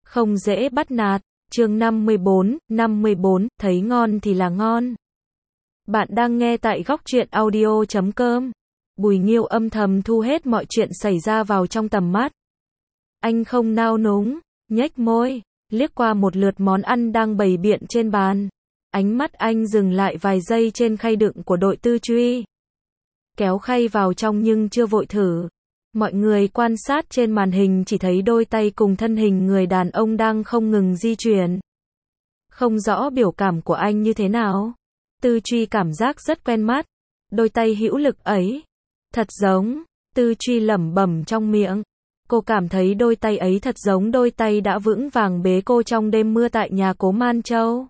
không dễ bắt nạt. Chương 54, thấy ngon thì là ngon. Bạn đang nghe tại góc truyện audio.com. Bùi Nghiêu âm thầm thu hết mọi chuyện xảy ra vào trong tầm mắt. Anh không nao núng, nhếch môi, liếc qua một lượt món ăn đang bày biện trên bàn. Ánh mắt anh dừng lại vài giây trên khay đựng của đội tư truy. Kéo khay vào trong nhưng chưa vội thử. Mọi người quan sát trên màn hình chỉ thấy đôi tay cùng thân hình người đàn ông đang không ngừng di chuyển. Không rõ biểu cảm của anh như thế nào. Tư Truy cảm giác rất quen mắt. Đôi tay hữu lực ấy. Thật giống. Tư Truy lẩm bẩm trong miệng. Cô cảm thấy đôi tay ấy thật giống đôi tay đã vững vàng bế cô trong đêm mưa tại nhà Cố Man Châu.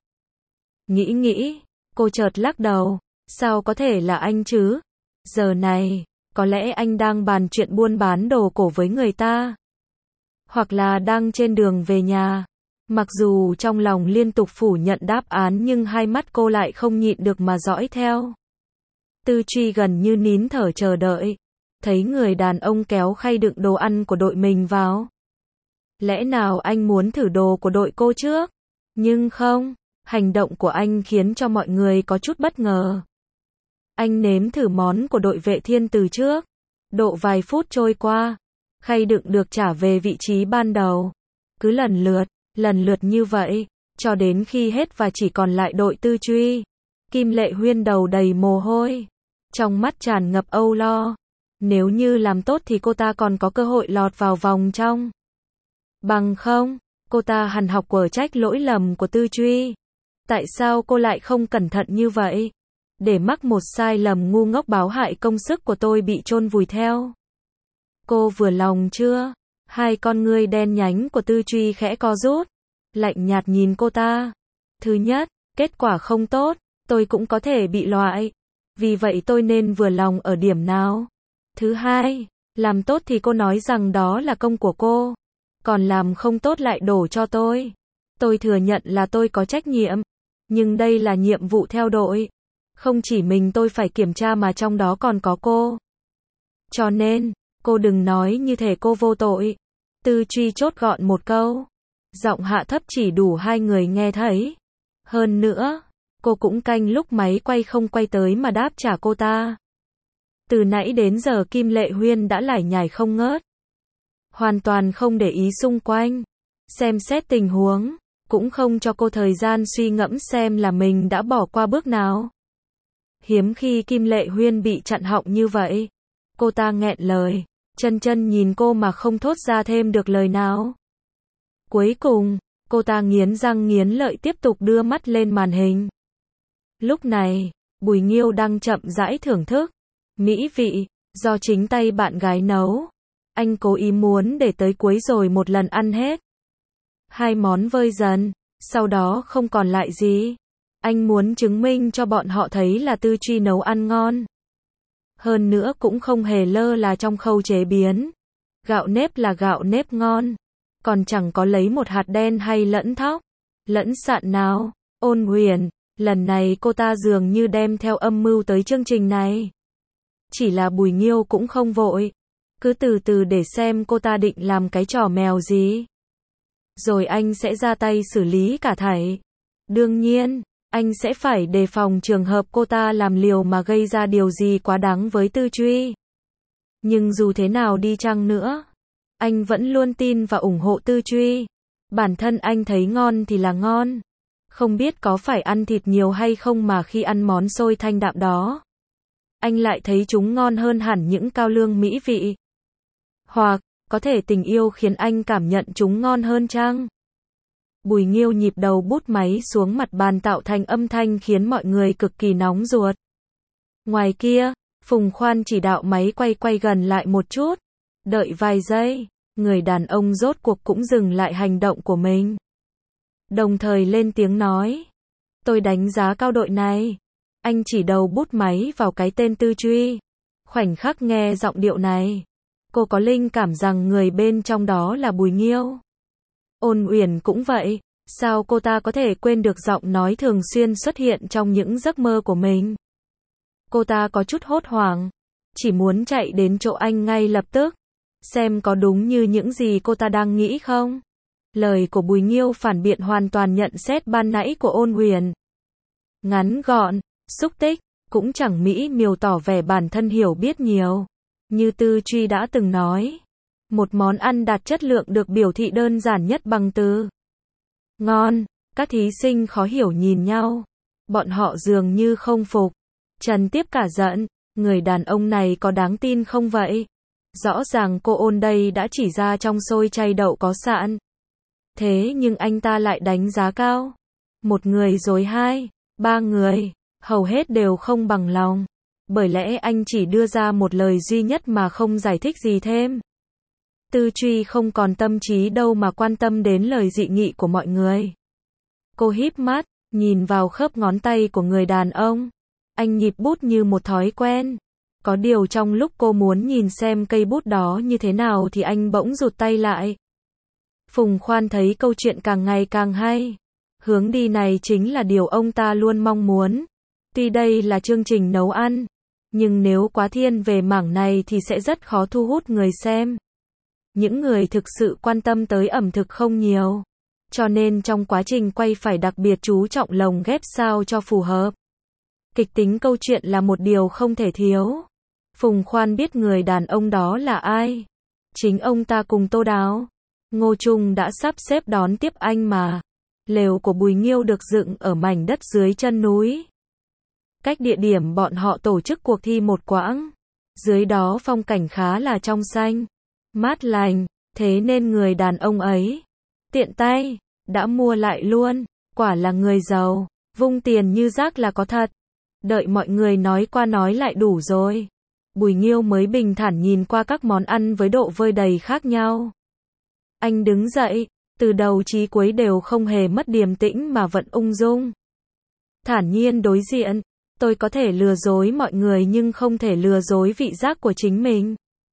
Nghĩ, cô chợt lắc đầu. Sao có thể là anh chứ? Giờ này, có lẽ anh đang bàn chuyện buôn bán đồ cổ với người ta. Hoặc là đang trên đường về nhà. Mặc dù trong lòng liên tục phủ nhận đáp án nhưng hai mắt cô lại không nhịn được mà dõi theo. Tư Truy gần như nín thở chờ đợi. Thấy người đàn ông kéo khay đựng đồ ăn của đội mình vào. Lẽ nào anh muốn thử đồ của đội cô trước? Nhưng không, hành động của anh khiến cho mọi người có chút bất ngờ. Anh nếm thử món của đội Vệ Thiên từ trước. Độ vài phút trôi qua, khay đựng được trả về vị trí ban đầu. Cứ lần lượt như vậy, cho đến khi hết và chỉ còn lại đội Tư Truy. Kim Lệ Huyên đầu đầy mồ hôi, trong mắt tràn ngập âu lo. Nếu như làm tốt thì cô ta còn có cơ hội lọt vào vòng trong. Bằng không, cô ta hằn học quở trách lỗi lầm của Tư Truy. Tại sao cô lại không cẩn thận như vậy? Để mắc một sai lầm ngu ngốc báo hại công sức của tôi bị chôn vùi theo. Cô vừa lòng chưa? Hai con ngươi đen nhánh của Tư Truy khẽ co rút. Lạnh nhạt nhìn cô ta. Thứ nhất, kết quả không tốt, tôi cũng có thể bị loại. Vì vậy tôi nên vừa lòng ở điểm nào? Thứ hai, làm tốt thì cô nói rằng đó là công của cô. Còn làm không tốt lại đổ cho tôi. Tôi thừa nhận là tôi có trách nhiệm. Nhưng đây là nhiệm vụ theo đội. Không chỉ mình tôi phải kiểm tra mà trong đó còn có cô. Cho nên, cô đừng nói như thể cô vô tội. Tư Truy chốt gọn một câu. Giọng hạ thấp chỉ đủ hai người nghe thấy. Hơn nữa, cô cũng canh lúc máy quay không quay tới mà đáp trả cô ta. Từ nãy đến giờ Kim Lệ Huyên đã lải nhải không ngớt. Hoàn toàn không để ý xung quanh. Xem xét tình huống, cũng không cho cô thời gian suy ngẫm xem là mình đã bỏ qua bước nào. Hiếm khi Kim Lệ Huyên bị chặn họng như vậy. Cô ta nghẹn lời, chân nhìn cô mà không thốt ra thêm được lời nào. Cuối cùng, cô ta nghiến răng nghiến lợi tiếp tục đưa mắt lên màn hình. Lúc này, Bùi Nghiêu đang chậm rãi thưởng thức mỹ vị do chính tay bạn gái nấu. Anh cố ý muốn để tới cuối rồi một lần ăn hết. Hai món vơi dần, sau đó không còn lại gì. Anh muốn chứng minh cho bọn họ thấy là Tư Truy nấu ăn ngon. Hơn nữa cũng không hề lơ là trong khâu chế biến. Gạo nếp là gạo nếp ngon. Còn chẳng có lấy một hạt đen hay lẫn thóc, lẫn sạn nào. Ôn Huyền, lần này cô ta dường như đem theo âm mưu tới chương trình này. Chỉ là Bùi Nghiêu cũng không vội. Cứ từ từ để xem cô ta định làm cái trò mèo gì. Rồi anh sẽ ra tay xử lý cả thảy. Đương nhiên, anh sẽ phải đề phòng trường hợp cô ta làm liều mà gây ra điều gì quá đáng với Tư Truy. Nhưng dù thế nào đi chăng nữa, anh vẫn luôn tin và ủng hộ Tư Truy. Bản thân anh thấy ngon thì là ngon. Không biết có phải ăn thịt nhiều hay không mà khi ăn món xôi thanh đạm đó, anh lại thấy chúng ngon hơn hẳn những cao lương mỹ vị. Hoặc, có thể tình yêu khiến anh cảm nhận chúng ngon hơn chăng? Bùi Nghiêu nhịp đầu bút máy xuống mặt bàn tạo thành âm thanh khiến mọi người cực kỳ nóng ruột. Ngoài kia, Phùng Khoan chỉ đạo máy quay gần lại một chút. Đợi vài giây, người đàn ông rốt cuộc cũng dừng lại hành động của mình. Đồng thời lên tiếng nói. Tôi đánh giá cao đội này. Anh chỉ đầu bút máy vào cái tên Tư Truy. Khoảnh khắc nghe giọng điệu này, cô có linh cảm rằng người bên trong đó là Bùi Nghiêu. Ôn Uyển cũng vậy, sao cô ta có thể quên được giọng nói thường xuyên xuất hiện trong những giấc mơ của mình. Cô ta có chút hốt hoảng, chỉ muốn chạy đến chỗ anh ngay lập tức, xem có đúng như những gì cô ta đang nghĩ không. Lời của Bùi Nghiêu phản biện hoàn toàn nhận xét ban nãy của Ôn Huyền. Ngắn gọn, xúc tích, cũng chẳng mỹ miều tỏ vẻ bản thân hiểu biết nhiều. Như Tư Truy đã từng nói, một món ăn đạt chất lượng được biểu thị đơn giản nhất bằng từ ngon. Các thí sinh khó hiểu nhìn nhau. Bọn họ dường như không phục. Trần Tiếp cả giận, người đàn ông này có đáng tin không vậy? Rõ ràng cô Ôn đây đã chỉ ra trong xôi chay đậu có sẵn. Thế nhưng anh ta lại đánh giá cao. Một người rồi hai, ba người, hầu hết đều không bằng lòng. Bởi lẽ anh chỉ đưa ra một lời duy nhất mà không giải thích gì thêm. Tư Truy không còn tâm trí đâu mà quan tâm đến lời dị nghị của mọi người. Cô híp mắt, nhìn vào khớp ngón tay của người đàn ông. Anh nhịp bút như một thói quen. Có điều trong lúc cô muốn nhìn xem cây bút đó như thế nào thì anh bỗng rụt tay lại. Phùng Khoan thấy câu chuyện càng ngày càng hay. Hướng đi này chính là điều ông ta luôn mong muốn. Tuy đây là chương trình nấu ăn, nhưng nếu quá thiên về mảng này thì sẽ rất khó thu hút người xem. Những người thực sự quan tâm tới ẩm thực không nhiều. Cho nên trong quá trình quay phải đặc biệt chú trọng lồng ghép sao cho phù hợp. Kịch tính câu chuyện là một điều không thể thiếu. Phùng Khoan biết người đàn ông đó là ai. Chính ông ta cùng Tô Đáo, Ngô Trung đã sắp xếp đón tiếp anh mà. Lều của Bùi Nghiêu được dựng ở mảnh đất dưới chân núi. Cách địa điểm bọn họ tổ chức cuộc thi một quãng. Dưới đó phong cảnh khá là trong xanh, mát lành, thế nên người đàn ông ấy tiện tay đã mua lại luôn, quả là người giàu, vung tiền như rác là có thật. Đợi mọi người nói qua nói lại đủ rồi. Bùi Nghiêu mới bình thản nhìn qua các món ăn với độ vơi đầy khác nhau. Anh đứng dậy, từ đầu chí cuối đều không hề mất điềm tĩnh mà vẫn ung dung. Thản nhiên đối diện, tôi có thể lừa dối mọi người nhưng không thể lừa dối vị giác của chính mình.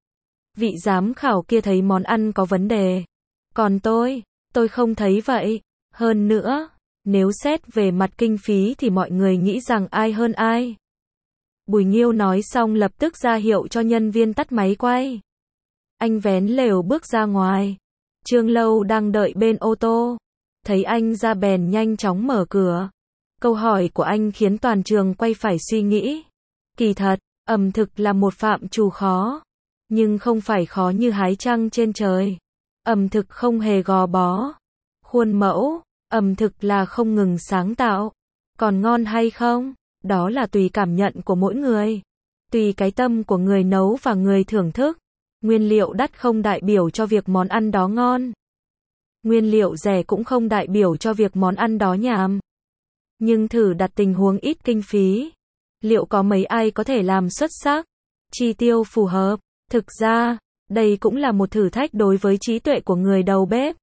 Vị giám khảo kia thấy món ăn có vấn đề. Còn tôi không thấy vậy. Hơn nữa, nếu xét về mặt kinh phí thì mọi người nghĩ rằng ai hơn ai. Bùi Nghiêu nói xong lập tức ra hiệu cho nhân viên tắt máy quay. Anh vén lều bước ra ngoài. Trương Lâu đang đợi bên ô tô. Thấy anh ra bèn nhanh chóng mở cửa. Câu hỏi của anh khiến toàn trường quay phải suy nghĩ. Kỳ thật, ẩm thực là một phạm trù khó. Nhưng không phải khó như hái trăng trên trời. Ẩm thực không hề gò bó khuôn mẫu, ẩm thực là không ngừng sáng tạo. Còn ngon hay không, đó là tùy cảm nhận của mỗi người. Tùy cái tâm của người nấu và người thưởng thức. Nguyên liệu đắt không đại biểu cho việc món ăn đó ngon. Nguyên liệu rẻ cũng không đại biểu cho việc món ăn đó nhàm. Nhưng thử đặt tình huống ít kinh phí. Liệu có mấy ai có thể làm xuất sắc? Chi tiêu phù hợp. Thực ra, đây cũng là một thử thách đối với trí tuệ của người đầu bếp.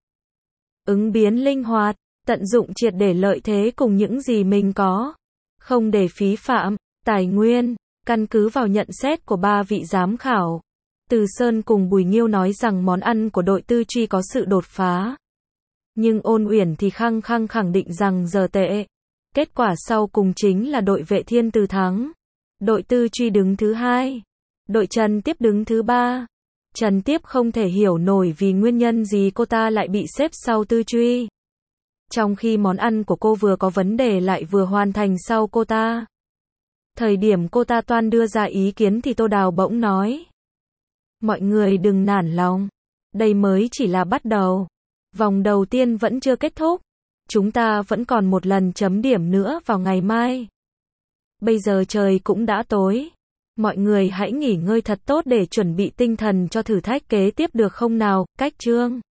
Ứng biến linh hoạt, tận dụng triệt để lợi thế cùng những gì mình có. Không để phí phạm, tài nguyên. Căn cứ vào nhận xét của ba vị giám khảo, Từ Sơn cùng Bùi Nghiêu nói rằng món ăn của đội Tư Truy có sự đột phá. Nhưng Ôn Uyển thì khăng khẳng định rằng giờ tệ. Kết quả sau cùng chính là đội Vệ Thiên Từ thắng. Đội Tư Truy đứng thứ hai. Đội Trần Tiếp đứng thứ ba. Trần Tiếp không thể hiểu nổi vì nguyên nhân gì cô ta lại bị xếp sau Tư Truy. Trong khi món ăn của cô vừa có vấn đề lại vừa hoàn thành sau cô ta. Thời điểm cô ta toan đưa ra ý kiến thì Tô Đào bỗng nói. Mọi người đừng nản lòng. Đây mới chỉ là bắt đầu. Vòng đầu tiên vẫn chưa kết thúc. Chúng ta vẫn còn một lần chấm điểm nữa vào ngày mai. Bây giờ trời cũng đã tối. Mọi người hãy nghỉ ngơi thật tốt để chuẩn bị tinh thần cho thử thách kế tiếp được không nào? Cách chương